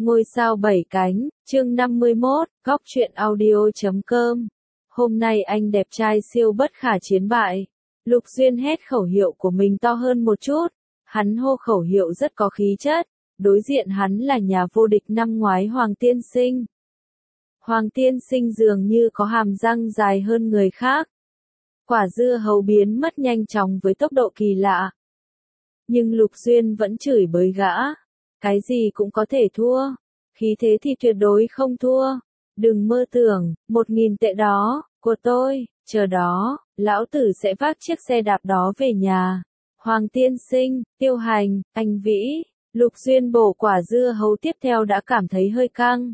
Ngôi sao 7 cánh, chương 51, góc truyện audio.com. Hôm nay anh đẹp trai siêu bất khả chiến bại. Lục Duyên hét khẩu hiệu của mình to hơn một chút. Hắn hô khẩu hiệu rất có khí chất. Đối diện hắn là nhà vô địch năm ngoái Hoàng Tiên Sinh. Hoàng Tiên Sinh dường như có hàm răng dài hơn người khác. Quả dưa hấu biến mất nhanh chóng với tốc độ kỳ lạ. Nhưng Lục Duyên vẫn chửi bới gã. Cái gì cũng có thể thua. Khí thế thì tuyệt đối không thua. Đừng mơ tưởng, 1.000 tệ đó, của tôi, chờ đó, lão tử sẽ vác chiếc xe đạp đó về nhà. Hoàng Tiên Sinh, Tiêu Hành, Anh Vĩ, Lục Duyên bổ quả dưa hấu tiếp theo đã cảm thấy hơi căng.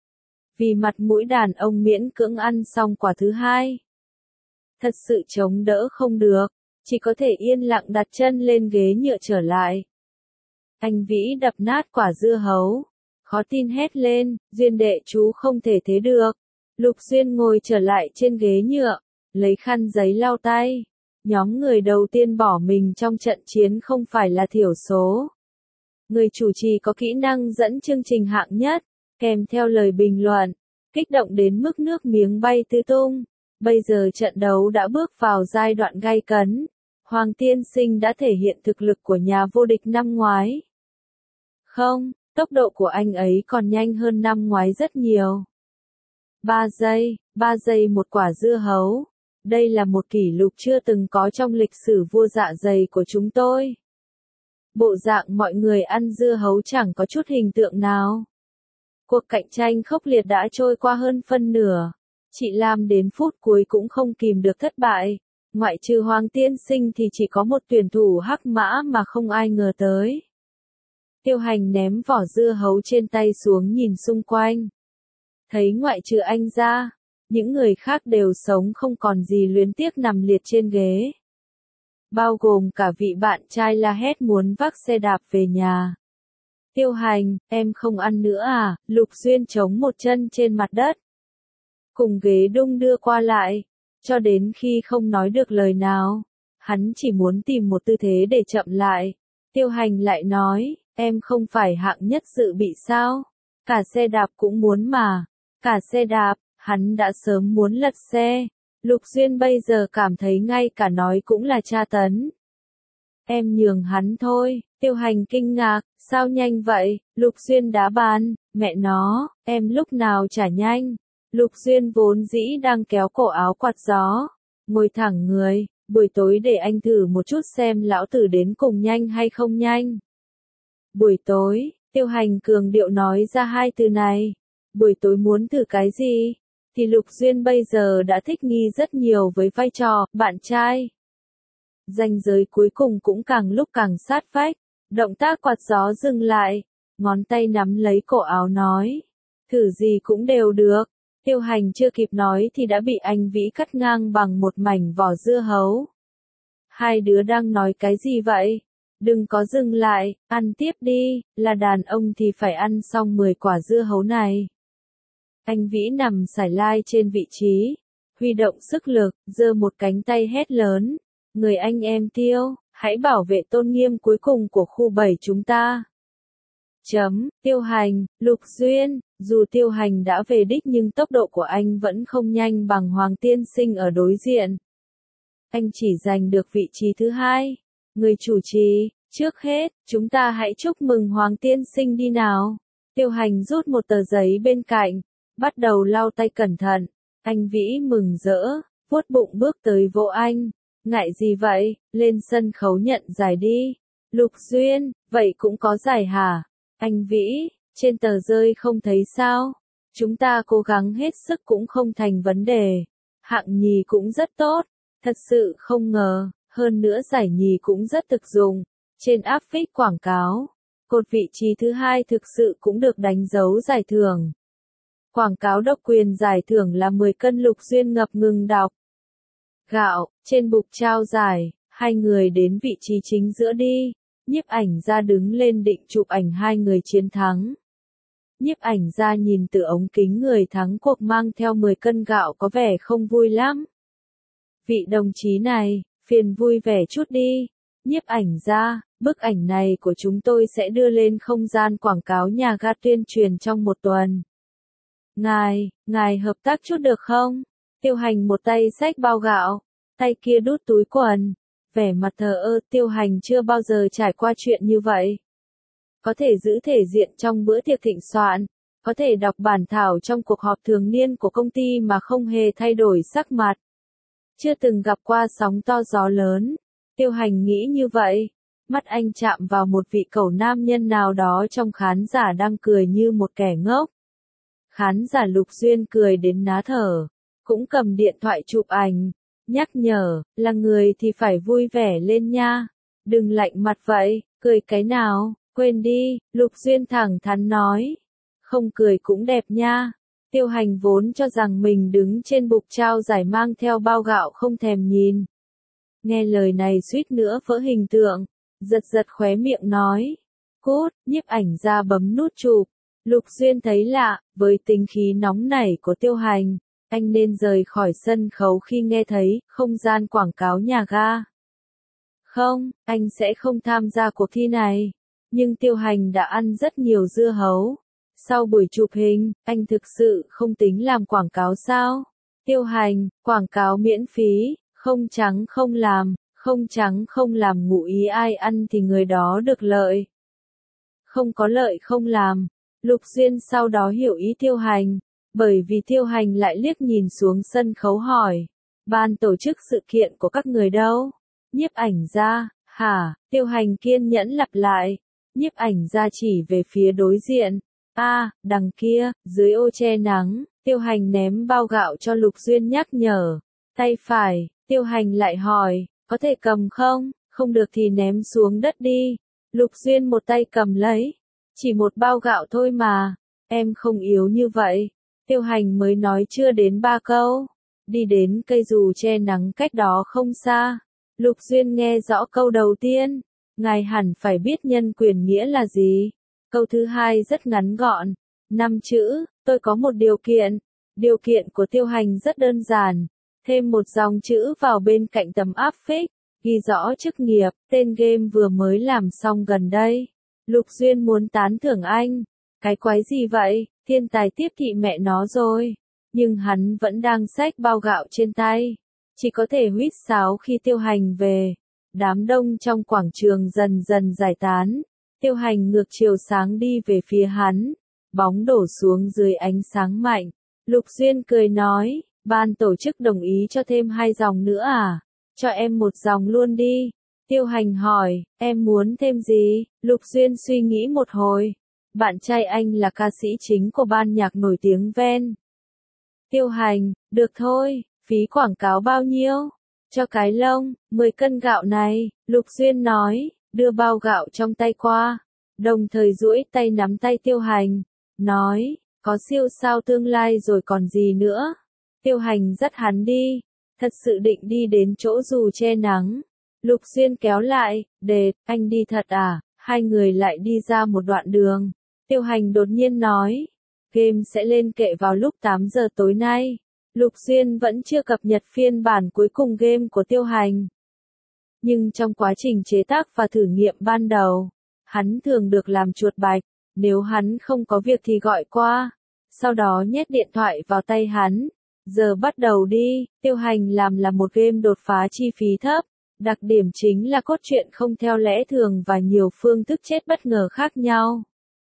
Vì mặt mũi đàn ông miễn cưỡng ăn xong quả thứ hai. Thật sự chống đỡ không được, chỉ có thể yên lặng đặt chân lên ghế nhựa trở lại. Anh Vĩ đập nát quả dưa hấu. Khó tin hét lên, Duyên đệ chú không thể thế được. Lục Duyên ngồi trở lại trên ghế nhựa, lấy khăn giấy lau tay. Nhóm người đầu tiên bỏ mình trong trận chiến không phải là thiểu số. Người chủ trì có kỹ năng dẫn chương trình hạng nhất, kèm theo lời bình luận, kích động đến mức nước miếng bay tứ tung. Bây giờ trận đấu đã bước vào giai đoạn gay cấn. Hoàng Tiên Sinh đã thể hiện thực lực của nhà vô địch năm ngoái. Không, tốc độ của anh ấy còn nhanh hơn năm ngoái rất nhiều. 3 giây một quả dưa hấu. Đây là một kỷ lục chưa từng có trong lịch sử vua dạ dày của chúng tôi. Bộ dạng mọi người ăn dưa hấu chẳng có chút hình tượng nào. Cuộc cạnh tranh khốc liệt đã trôi qua hơn phân nửa. Chị Lam đến phút cuối cũng không kìm được thất bại. Ngoại trừ Hoàng Tiên Sinh thì chỉ có một tuyển thủ hắc mã mà không ai ngờ tới. Tiêu Hành ném vỏ dưa hấu trên tay xuống nhìn xung quanh. Thấy ngoại trừ anh ra, những người khác đều sống không còn gì luyến tiếc nằm liệt trên ghế. Bao gồm cả vị bạn trai la hét muốn vác xe đạp về nhà. Tiêu Hành, em không ăn nữa à? Lục Duyên chống một chân trên mặt đất. Cùng ghế đung đưa qua lại, cho đến khi không nói được lời nào. Hắn chỉ muốn tìm một tư thế để chậm lại. Tiêu Hành lại nói, em không phải hạng nhất dự bị sao? Cả xe đạp cũng muốn mà. Cả xe đạp, hắn đã sớm muốn lật xe. Lục Duyên bây giờ cảm thấy ngay cả nói cũng là tra tấn. Em nhường hắn thôi. Tiêu Hành kinh ngạc, sao nhanh vậy? Lục Duyên đá bàn, mẹ nó, em lúc nào trả nhanh. Lục Duyên vốn dĩ đang kéo cổ áo quạt gió. Ngồi thẳng người, buổi tối để anh thử một chút xem lão tử đến cùng nhanh hay không nhanh. Buổi tối, Tiêu Hành cường điệu nói ra hai từ này. Buổi tối muốn thử cái gì? Thì Lục Duyên bây giờ đã thích nghi rất nhiều với vai trò bạn trai. Ranh giới cuối cùng cũng càng lúc càng sát vách. Động tác quạt gió dừng lại. Ngón tay nắm lấy cổ áo nói. Thử gì cũng đều được. Tiêu Hành chưa kịp nói thì đã bị anh Vĩ cắt ngang bằng một mảnh vỏ dưa hấu. Hai đứa đang nói cái gì vậy? Đừng có dừng lại, ăn tiếp đi, là đàn ông thì phải ăn xong 10 quả dưa hấu này. Anh Vĩ nằm sải lai trên vị trí, huy động sức lực, giơ một cánh tay hét lớn. Người anh em Tiêu, hãy bảo vệ tôn nghiêm cuối cùng của khu 7 chúng ta. Tiêu Hành, Lục Duyên, dù Tiêu Hành đã về đích nhưng tốc độ của anh vẫn không nhanh bằng Hoàng Tiên Sinh ở đối diện. Anh chỉ giành được vị trí thứ hai. Người chủ trì, trước hết, chúng ta hãy chúc mừng Hoàng Tiên Sinh đi nào. Tiêu Hành rút một tờ giấy bên cạnh, bắt đầu lau tay cẩn thận. Anh Vĩ mừng rỡ, vuốt bụng bước tới vỗ anh. Ngại gì vậy, lên sân khấu nhận giải đi. Lục Duyên, vậy cũng có giải hả? Anh Vĩ, trên tờ rơi không thấy sao? Chúng ta cố gắng hết sức cũng không thành vấn đề. Hạng nhì cũng rất tốt. Thật sự không ngờ, hơn nữa giải nhì cũng rất thực dụng. Trên áp phích quảng cáo, cột vị trí thứ hai thực sự cũng được đánh dấu giải thưởng. Quảng cáo độc quyền giải thưởng là 10 cân Lục Duyên ngập ngừng đọc. Gạo, trên bục trao giải, hai người đến vị trí chính giữa đi. Nhiếp ảnh gia đứng lên định chụp ảnh hai người chiến thắng. Nhiếp ảnh gia nhìn từ ống kính người thắng cuộc mang theo 10 cân gạo có vẻ không vui lắm. Vị đồng chí này, phiền vui vẻ chút đi. Nhiếp ảnh gia, bức ảnh này của chúng tôi sẽ đưa lên không gian quảng cáo nhà ga tuyên truyền trong một tuần. Ngài hợp tác chút được không? Tiêu Hành một tay xách bao gạo, tay kia đút túi quần, vẻ mặt thờ ơ. Tiêu Hành chưa bao giờ trải qua chuyện như vậy. Có thể giữ thể diện trong bữa tiệc thịnh soạn, có thể đọc bản thảo trong cuộc họp thường niên của công ty mà không hề thay đổi sắc mặt. Chưa từng gặp qua sóng to gió lớn. Tiêu Hành nghĩ như vậy, mắt anh chạm vào một vị cẩu nam nhân nào đó trong khán giả đang cười như một kẻ ngốc. Khán giả Lục Duyên cười đến ná thở, cũng cầm điện thoại chụp ảnh, nhắc nhở, là người thì phải vui vẻ lên nha, đừng lạnh mặt vậy, cười cái nào, quên đi, Lục Duyên thẳng thắn nói, không cười cũng đẹp nha. Tiêu Hành vốn cho rằng mình đứng trên bục trao giải mang theo bao gạo không thèm nhìn. Nghe lời này suýt nữa vỡ hình tượng, giật giật khóe miệng nói. Cút, nhiếp ảnh gia bấm nút chụp. Lục Duyên thấy lạ, với tính khí nóng nảy của Tiêu Hành, anh nên rời khỏi sân khấu khi nghe thấy không gian quảng cáo nhà ga. Không, anh sẽ không tham gia cuộc thi này. Nhưng Tiêu Hành đã ăn rất nhiều dưa hấu. Sau buổi chụp hình, anh thực sự không tính làm quảng cáo sao? Tiêu Hành, quảng cáo miễn phí, không trắng không làm, không trắng không làm, ngụ ý ai ăn thì người đó được lợi. Không có lợi không làm. Lục Duyên sau đó hiểu ý Tiêu Hành, bởi vì Tiêu Hành lại liếc nhìn xuống sân khấu hỏi, ban tổ chức sự kiện của các người đâu? Nhiếp ảnh gia, hả? Tiêu Hành kiên nhẫn lặp lại. Nhiếp ảnh gia chỉ về phía đối diện. Đằng kia, dưới ô che nắng. Tiêu Hành ném bao gạo cho Lục Duyên nhắc nhở. Tay phải, Tiêu Hành lại hỏi, có thể cầm không? Không được thì ném xuống đất đi. Lục Duyên một tay cầm lấy. Chỉ một bao gạo thôi mà, em không yếu như vậy. Tiêu Hành mới nói chưa đến 3 câu. Đi đến cây dù che nắng cách đó không xa. Lục Duyên nghe rõ câu đầu tiên. Ngài hẳn phải biết nhân quyền nghĩa là gì. Câu thứ hai rất ngắn gọn. 5 chữ, tôi có một điều kiện. Điều kiện của Tiêu Hành rất đơn giản. Thêm một dòng chữ vào bên cạnh tấm áp phích, ghi rõ chức nghiệp, tên game vừa mới làm xong gần đây. Lục Duyên muốn tán thưởng anh. Cái quái gì vậy, thiên tài tiếp thị mẹ nó rồi. Nhưng hắn vẫn đang xách bao gạo trên tay. Chỉ có thể huýt sáo khi Tiêu Hành về. Đám đông trong quảng trường dần dần giải tán. Tiêu Hành ngược chiều sáng đi về phía hắn. Bóng đổ xuống dưới ánh sáng mạnh. Lục Duyên cười nói, ban tổ chức đồng ý cho thêm 2 dòng nữa à? Cho em 1 dòng luôn đi. Tiêu Hành hỏi, em muốn thêm gì? Lục Duyên suy nghĩ một hồi. Bạn trai anh là ca sĩ chính của ban nhạc nổi tiếng Ven. Tiêu Hành, được thôi, phí quảng cáo bao nhiêu? Cho cái lông, 10 cân gạo này, Lục Duyên nói, đưa bao gạo trong tay qua. Đồng thời duỗi tay nắm tay Tiêu Hành, nói, có siêu sao tương lai rồi còn gì nữa. Tiêu Hành dắt hắn đi, thật sự định đi đến chỗ dù che nắng. Lục Duyên kéo lại, anh đi thật à? Hai người lại đi ra một đoạn đường. Tiêu Hành đột nhiên nói, game sẽ lên kệ vào lúc 8 giờ tối nay. Lục Duyên vẫn chưa cập nhật phiên bản cuối cùng game của Tiêu Hành. Nhưng trong quá trình chế tác và thử nghiệm ban đầu, hắn thường được làm chuột bạch, nếu hắn không có việc thì gọi qua, sau đó nhét điện thoại vào tay hắn. Giờ bắt đầu đi, Tiêu Hành làm là một game đột phá chi phí thấp. Đặc điểm chính là cốt truyện không theo lẽ thường và nhiều phương thức chết bất ngờ khác nhau.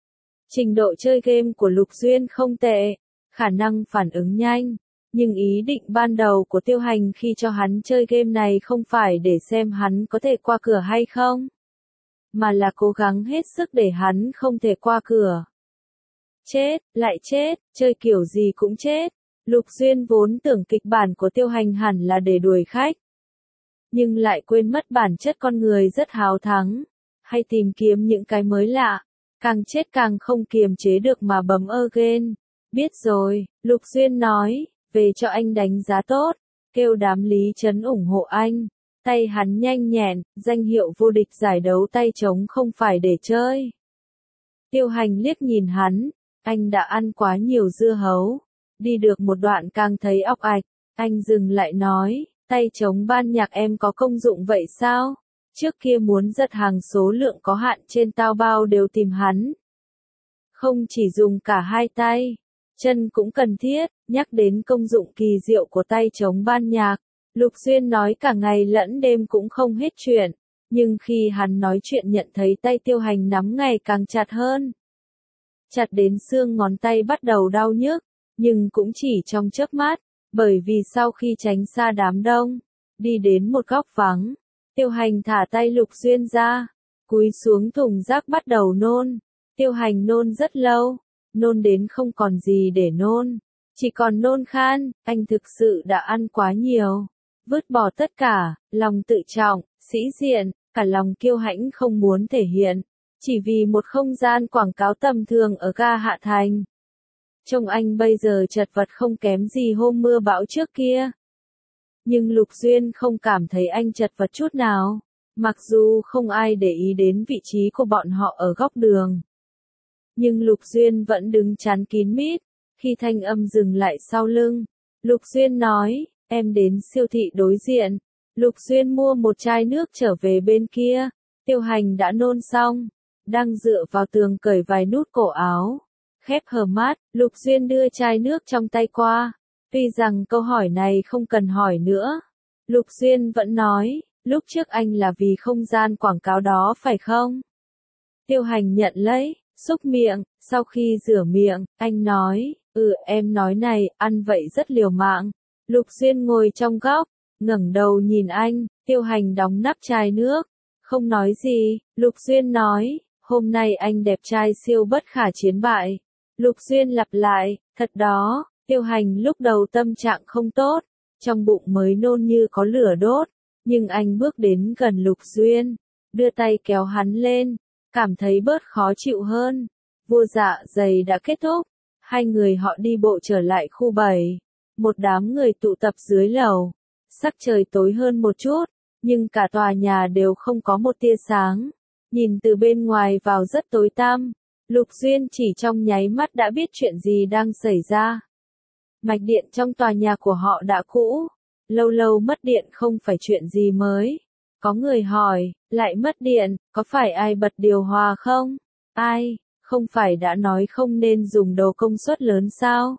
Trình độ chơi game của Lục Duyên không tệ, khả năng phản ứng nhanh, nhưng ý định ban đầu của Tiêu Hành khi cho hắn chơi game này không phải để xem hắn có thể qua cửa hay không, mà là cố gắng hết sức để hắn không thể qua cửa. Chết, lại chết, chơi kiểu gì cũng chết. Lục Duyên vốn tưởng kịch bản của Tiêu Hành hẳn là để đuổi khách, nhưng lại quên mất bản chất con người rất háo thắng, hay tìm kiếm những cái mới lạ, càng chết càng không kiềm chế được mà bấm again. Biết rồi, Lục Duyên nói, về cho anh đánh giá tốt, kêu đám Lý Trấn ủng hộ anh. Tay hắn nhanh nhẹn, danh hiệu vô địch giải đấu tay trống không phải để chơi. Tiêu Hành liếc nhìn hắn, anh đã ăn quá nhiều dưa hấu. Đi được một đoạn càng thấy óc ạch, anh dừng lại nói, tay trống ban nhạc em có công dụng vậy sao? Trước kia muốn giật hàng số lượng có hạn trên Taobao đều tìm hắn. Không chỉ dùng cả hai tay, chân cũng cần thiết, nhắc đến công dụng kỳ diệu của tay chống ban nhạc. Lục Duyên nói cả ngày lẫn đêm cũng không hết chuyện, nhưng khi hắn nói chuyện nhận thấy tay Tiêu Hành nắm ngày càng chặt hơn. Chặt đến xương ngón tay bắt đầu đau nhức, nhưng cũng chỉ trong chớp mắt, bởi vì sau khi tránh xa đám đông, đi đến một góc vắng, Tiêu Hành thả tay Lục Duyên ra, cúi xuống thùng rác bắt đầu nôn. Tiêu Hành nôn rất lâu, nôn đến không còn gì để nôn, chỉ còn nôn khan, anh thực sự đã ăn quá nhiều. Vứt bỏ tất cả, lòng tự trọng, sĩ diện, cả lòng kiêu hãnh không muốn thể hiện, chỉ vì một không gian quảng cáo tầm thường ở ga Hạ Thành. Trông anh bây giờ chật vật không kém gì hôm mưa bão trước kia. Nhưng Lục Duyên không cảm thấy anh chật vật chút nào, mặc dù không ai để ý đến vị trí của bọn họ ở góc đường. Nhưng Lục Duyên vẫn đứng chắn kín mít, khi thanh âm dừng lại sau lưng. Lục Duyên nói, em đến siêu thị đối diện. Lục Duyên mua một chai nước trở về bên kia. Tiêu Hành đã nôn xong, đang dựa vào tường cởi vài nút cổ áo. Khép hờ mắt, Lục Duyên đưa chai nước trong tay qua. Tuy rằng câu hỏi này không cần hỏi nữa. Lục Duyên vẫn nói, lúc trước anh là vì không gian quảng cáo đó phải không? Tiêu Hành nhận lấy, xúc miệng, sau khi rửa miệng, anh nói, em nói này, ăn vậy rất liều mạng. Lục Duyên ngồi trong góc, ngẩng đầu nhìn anh, Tiêu Hành đóng nắp chai nước, không nói gì. Lục Duyên nói, hôm nay anh đẹp trai siêu bất khả chiến bại. Lục Duyên lặp lại, thật đó. Tiêu Hành lúc đầu tâm trạng không tốt, trong bụng mới nôn như có lửa đốt, nhưng anh bước đến gần Lục Duyên, đưa tay kéo hắn lên, cảm thấy bớt khó chịu hơn. Vua dạ dày đã kết thúc, hai người họ đi bộ trở lại khu 7, một đám người tụ tập dưới lầu, sắc trời tối hơn một chút, nhưng cả tòa nhà đều không có một tia sáng, nhìn từ bên ngoài vào rất tối tăm. Lục Duyên chỉ trong nháy mắt đã biết chuyện gì đang xảy ra. Mạch điện trong tòa nhà của họ đã cũ, lâu lâu mất điện không phải chuyện gì mới. Có người hỏi, lại mất điện, có phải ai bật điều hòa không? Ai, không phải đã nói không nên dùng đồ công suất lớn sao?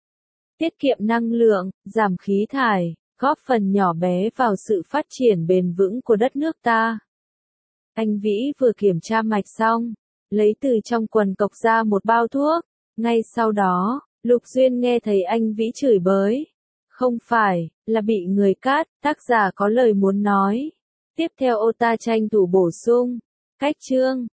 Tiết kiệm năng lượng, giảm khí thải, góp phần nhỏ bé vào sự phát triển bền vững của đất nước ta. Anh Vĩ vừa kiểm tra mạch xong, lấy từ trong quần cộc ra một bao thuốc, ngay sau đó, Lục Duyên nghe thấy anh Vĩ chửi bới. Không phải, là bị người cắt, tác giả có lời muốn nói. Tiếp theo ô ta tranh thủ bổ sung. Cách chương,